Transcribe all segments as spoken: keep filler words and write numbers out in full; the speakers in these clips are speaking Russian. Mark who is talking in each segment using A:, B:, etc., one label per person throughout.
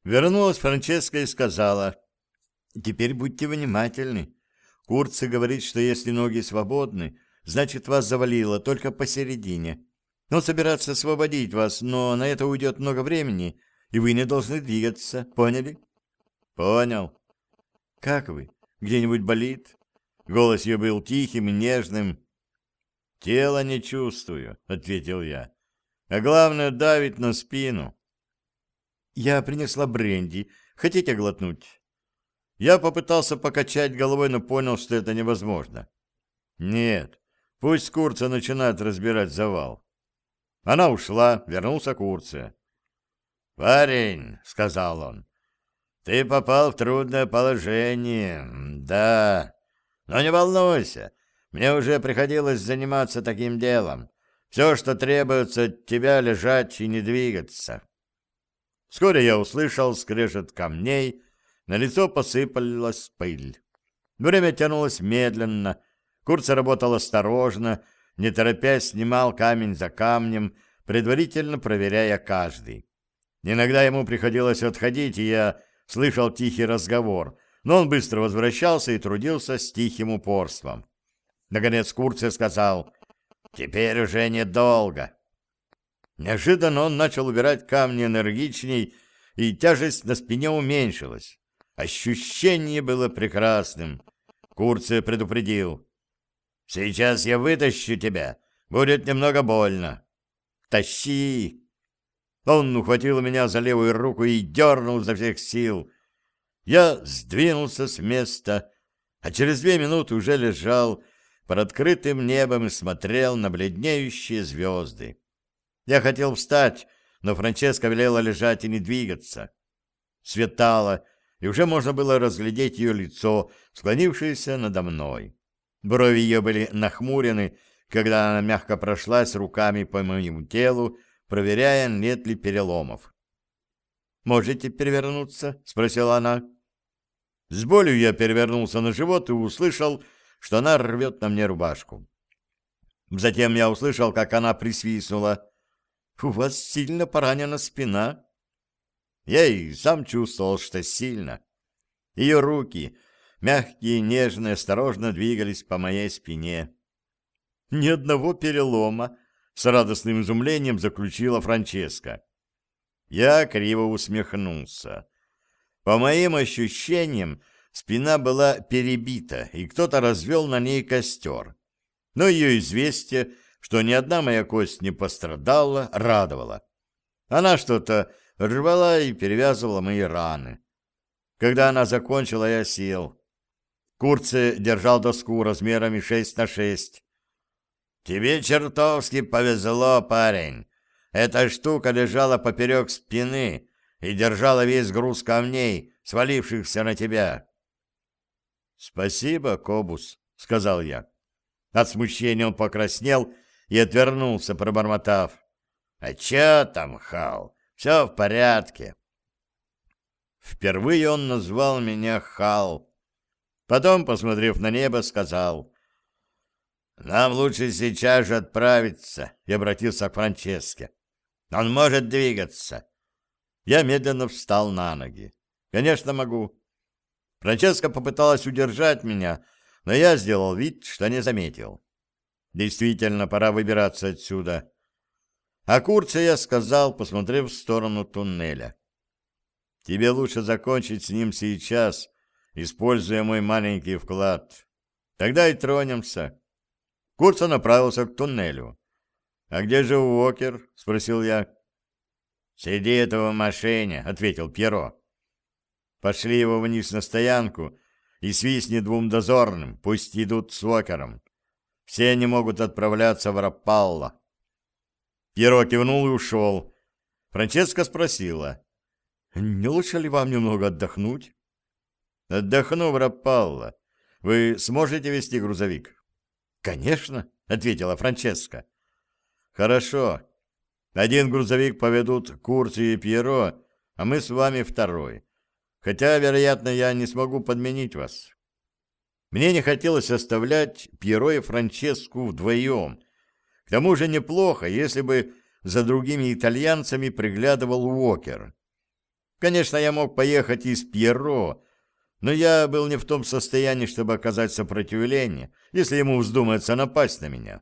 A: Вернулась Франческа и сказала: «Теперь будьте внимательны. Курци говорит, что если ноги свободны, значит, вас завалило только посередине. Он собирается освободить вас, но на это уйдет много времени, и вы не должны двигаться. Поняли?» «Понял». «Как вы? Где-нибудь болит?» Голос ее был тихим и нежным. «Тело не чувствую», — ответил я. «А главное, давит на спину». «Я принесла бренди. Хотите глотнуть?» Я попытался покачать головой, но понял, что это невозможно. «Нет, пусть Курция начинает разбирать завал». Она ушла, вернулся Курция. «Парень», — сказал он, — «ты попал в трудное положение, да. Но не волнуйся, мне уже приходилось заниматься таким делом. Все, что требуется от тебя, лежать и не двигаться». Вскоре я услышал скрежет камней, на лицо посыпалась пыль. Время тянулось медленно, Курция работал осторожно, не торопясь снимал камень за камнем, предварительно проверяя каждый. Иногда ему приходилось отходить, и я слышал тихий разговор, но он быстро возвращался и трудился с тихим упорством. Наконец Курция сказал: «Теперь уже недолго». Неожиданно он начал убирать камни энергичней, и тяжесть на спине уменьшилась. Ощущение было прекрасным. Курция предупредил: «Сейчас я вытащу тебя. Будет немного больно. Тащи!» Он ухватил меня за левую руку и дернул изо всех сил. Я сдвинулся с места, а через две минуты уже лежал под открытым небом и смотрел на бледнеющие звезды. Я хотел встать, но Франческа велела лежать и не двигаться. Светало, и уже можно было разглядеть ее лицо, склонившееся надо мной. Брови ее были нахмурены, когда она мягко прошлась руками по моему телу, проверяя, нет ли переломов. «Можете перевернуться?» — спросила она. С болью я перевернулся на живот и услышал, что она рвет на мне рубашку. Затем я услышал, как она присвистнула: «У вас сильно поранена спина». Я и сам чувствовал, что сильно. Ее руки, мягкие, нежные, осторожно двигались по моей спине. «Ни одного перелома», — с радостным изумлением заключила Франческа. Я криво усмехнулся. По моим ощущениям, спина была перебита, и кто-то развел на ней костер. Но ее известие, что ни одна моя кость не пострадала, радовало. Она что-то рвала и перевязывала мои раны. Когда она закончила, я сел. Курция держал доску размерами шесть на шесть. «Тебе чертовски повезло, парень. Эта штука лежала поперек спины и держала весь груз камней, свалившихся на тебя». «Спасибо, Кобус», — сказал я. От смущения он покраснел и отвернулся, пробормотав: «А чё там, Хал? Все в порядке». Впервые он назвал меня Хал. Потом, посмотрев на небо, сказал: «Нам лучше сейчас же отправиться», — и обратился к Франческе. «Он может двигаться». Я медленно встал на ноги. «Конечно, могу». Франческа попыталась удержать меня, но я сделал вид, что не заметил. Действительно, пора выбираться отсюда. А Курция я сказал, посмотрев в сторону туннеля: «Тебе лучше закончить с ним сейчас, используя мой маленький вклад. Тогда и тронемся». Курция направился к туннелю. «А где же Уокер?» — спросил я. «Сидит в машине», — ответил Пьеро. «Пошли его вниз на стоянку и свистни двум дозорным, пусть идут с Уокером. Все они могут отправляться в Рапалло». Пьеро кивнул и ушел. Франческа спросила: «Не лучше ли вам немного отдохнуть?» «Отдохну в Рапалло. Вы сможете вести грузовик?» «Конечно», — ответила Франческа. «Хорошо. Один грузовик поведут Курцию и Пьеро, а мы с вами второй. Хотя, вероятно, я не смогу подменить вас». Мне не хотелось оставлять Пьеро и Франческу вдвоем. К тому же неплохо, если бы за другими итальянцами приглядывал Уокер. Конечно, я мог поехать из Пьеро, но я был не в том состоянии, чтобы оказать сопротивление, если ему вздумается напасть на меня.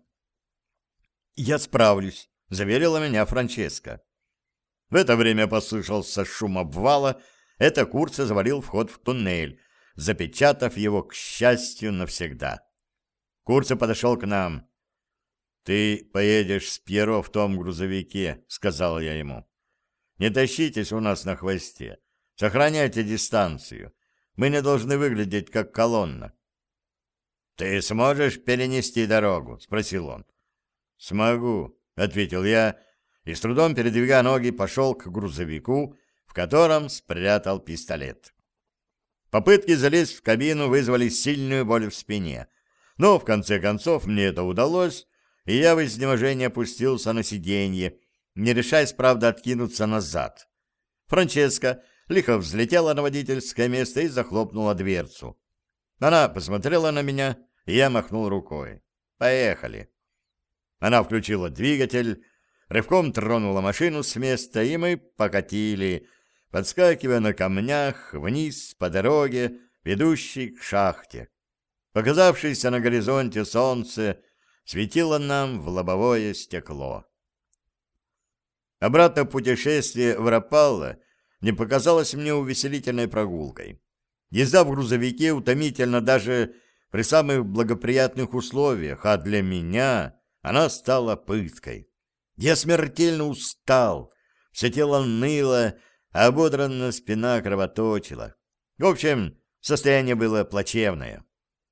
A: «Я справлюсь», — заверила меня Франческа. В это время послышался шум обвала. Это Курца завалил вход в туннель, запечатав его, к счастью, навсегда. Курца подошел к нам. «Ты поедешь с Пьеро в том грузовике», — сказал я ему. «Не тащитесь у нас на хвосте. Сохраняйте дистанцию. Мы не должны выглядеть как колонна». «Ты сможешь перенести дорогу?» — спросил он. «Смогу», — ответил я, и с трудом, передвигая ноги, пошел к грузовику, в котором спрятал пистолет. Попытки залезть в кабину вызвали сильную боль в спине, но в конце концов мне это удалось, и я в изнеможении опустился на сиденье, не решаясь, правда, откинуться назад. Франческа лихо взлетела на водительское место и захлопнула дверцу. Она посмотрела на меня, и я махнул рукой. «Поехали». Она включила двигатель, рывком тронула машину с места, и мы покатили, подскакивая на камнях вниз по дороге, ведущей к шахте. Показавшееся на горизонте солнце светило нам в лобовое стекло. Обратно путешествие в Рапалло не показалось мне увеселительной прогулкой. Езда в грузовике утомительна даже при самых благоприятных условиях, а для меня она стала пыткой. Я смертельно устал, все тело ныло, а ободранная спина кровоточила. В общем, состояние было плачевное.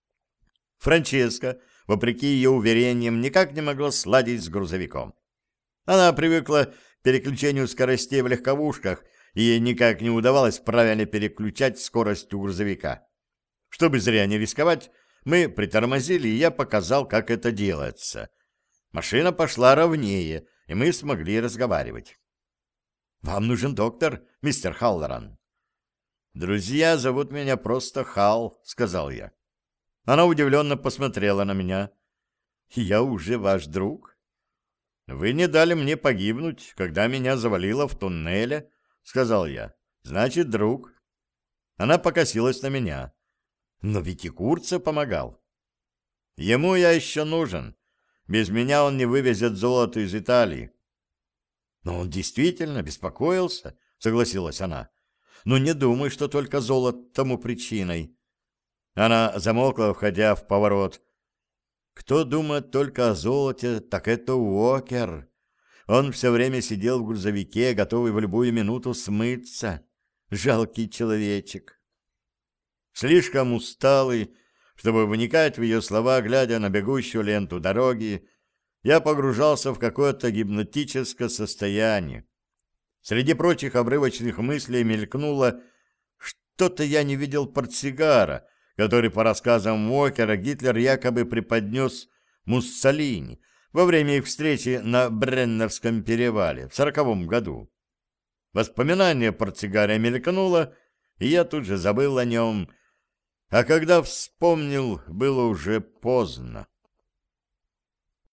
A: Франческа, вопреки ее уверениям, никак не могла сладить с грузовиком. Она привыкла к переключению скоростей в легковушках, и ей никак не удавалось правильно переключать скорость у грузовика. Чтобы зря не рисковать, мы притормозили, и я показал, как это делается. Машина пошла ровнее, и мы смогли разговаривать. «Вам нужен доктор, мистер Халлоран?» «Друзья зовут меня просто Хал», — сказал я. Она удивленно посмотрела на меня. «Я уже ваш друг?» «Вы не дали мне погибнуть, когда меня завалило в туннеле», — сказал я. «Значит, друг». Она покосилась на меня. «Но ведь и Курца помогал». «Ему я еще нужен. Без меня он не вывезет золото из Италии». «Но он действительно беспокоился», — согласилась она. «Но не думай, что только золото тому причиной». Она замолкла, входя в поворот. «Кто думает только о золоте, так это Уокер. Он все время сидел в грузовике, готовый в любую минуту смыться. Жалкий человечек». Слишком усталый, чтобы вникать в ее слова, глядя на бегущую ленту дороги, я погружался в какое-то гипнотическое состояние. Среди прочих обрывочных мыслей мелькнуло: что-то я не видел портсигара, который, по рассказам Уокера, Гитлер якобы преподнес Муссолини во время их встречи на Бреннерском перевале в сороковом году. Воспоминание о портсигаре мелькнуло, и я тут же забыл о нем, а когда вспомнил, было уже поздно.